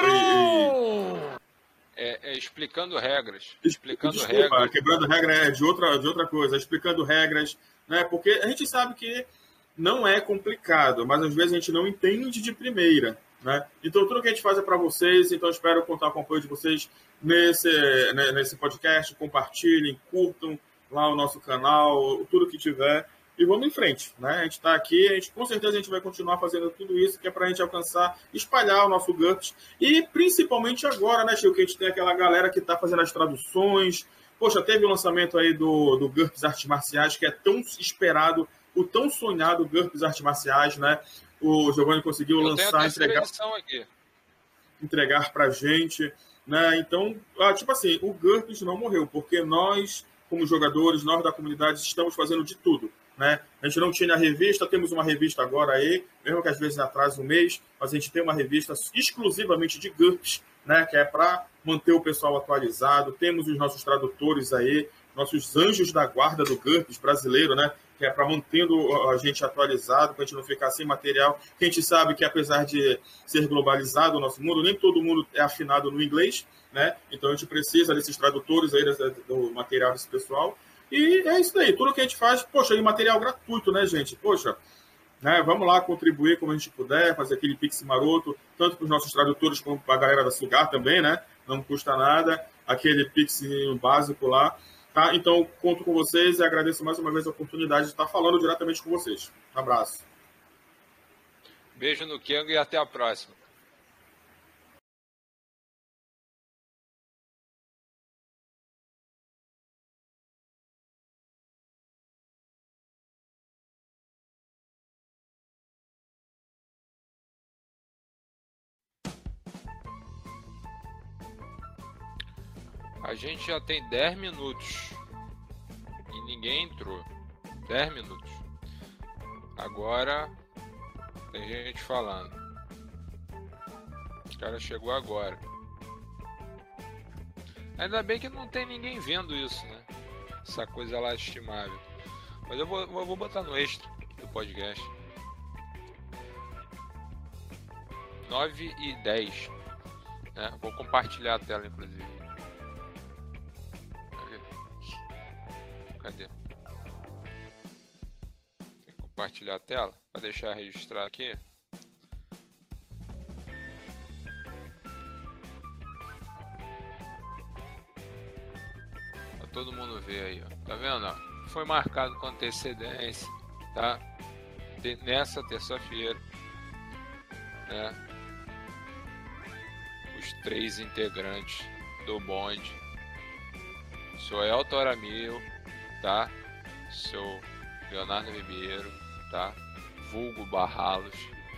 e... É, é explicando regras. Explicando Desculpa, regras. Quebrando regras é de outra, de outra coisa. Explicando regras, né? Porque a gente sabe que não é complicado, mas às vezes a gente não entende de primeira, né? Então tudo que a gente faz é para vocês, então eu espero contar com o apoio de vocês nesse, nesse podcast, compartilhem, curtam lá o nosso canal, tudo que tiver, e vamos em frente, né? A gente está aqui, a gente, com certeza a gente vai continuar fazendo tudo isso, que é para a gente alcançar, espalhar o nosso GURPS, e principalmente agora, né, Chico, que a gente tem aquela galera que está fazendo as traduções. Poxa, teve o lançamento aí do, do GURPS Artes Marciais, que é tão esperado, o tão sonhado GURPS Artes Marciais, né? O Giovanni conseguiu Eu lançar, entregar, aqui. entregar pra gente, né? Então, ah, tipo assim, o GURPS não morreu, porque nós, como jogadores, nós da comunidade, estamos fazendo de tudo, né? A gente não tinha a revista, temos uma revista agora aí, mesmo que às vezes atrasa um mês, mas a gente tem uma revista exclusivamente de GURPS, né? Que é para manter o pessoal atualizado. Temos os nossos tradutores aí, nossos anjos da guarda do GURPS brasileiro, né? Que é para mantendo a gente atualizado, para a gente não ficar sem material. Que a gente sabe que, apesar de ser globalizado o nosso mundo, nem todo mundo é afinado no inglês, né? Então a gente precisa desses tradutores aí, do material desse pessoal. E é isso aí, tudo que a gente faz, poxa, e material gratuito, né, gente? Poxa, né? Vamos lá contribuir como a gente puder, fazer aquele pix maroto, tanto para os nossos tradutores como para a galera da Sugar também, né? Não custa nada, aquele pix básico lá. Tá? Então, conto com vocês e agradeço mais uma vez a oportunidade de estar falando diretamente com vocês. Um abraço. Beijo no Kengo e até a próxima. A gente já tem dez minutos e ninguém entrou. dez minutos. Agora tem gente falando. O cara chegou agora. Ainda bem que não tem ninguém vendo isso, né? Essa coisa lastimável. Mas eu vou, eu vou botar no extra do podcast. nove e dez. Né? Vou compartilhar a tela, inclusive. Cadê? Tem que compartilhar a tela para deixar registrar aqui. Pra todo mundo ver aí, ó. Tá vendo? Ó? Foi marcado com antecedência, tá? De, nessa terça-feira, né? Os três integrantes do bonde. Sou Elton Aramil, tá? Sou Leonardo Ribeiro, tá? Vulgo Barralos,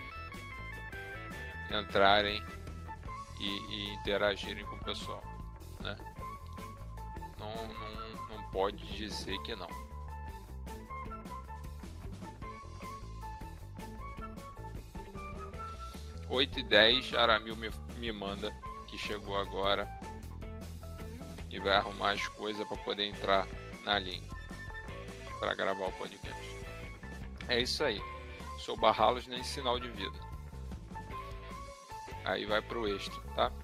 entrarem e, e interagirem com o pessoal, né? Não, não, não pode dizer que não. oito e dez, Aramil me, me manda que chegou agora e vai arrumar as coisas para poder entrar na linha para gravar o podcast. É isso aí. Sou Barralos nem sinal de vida. Aí vai pro extra, tá?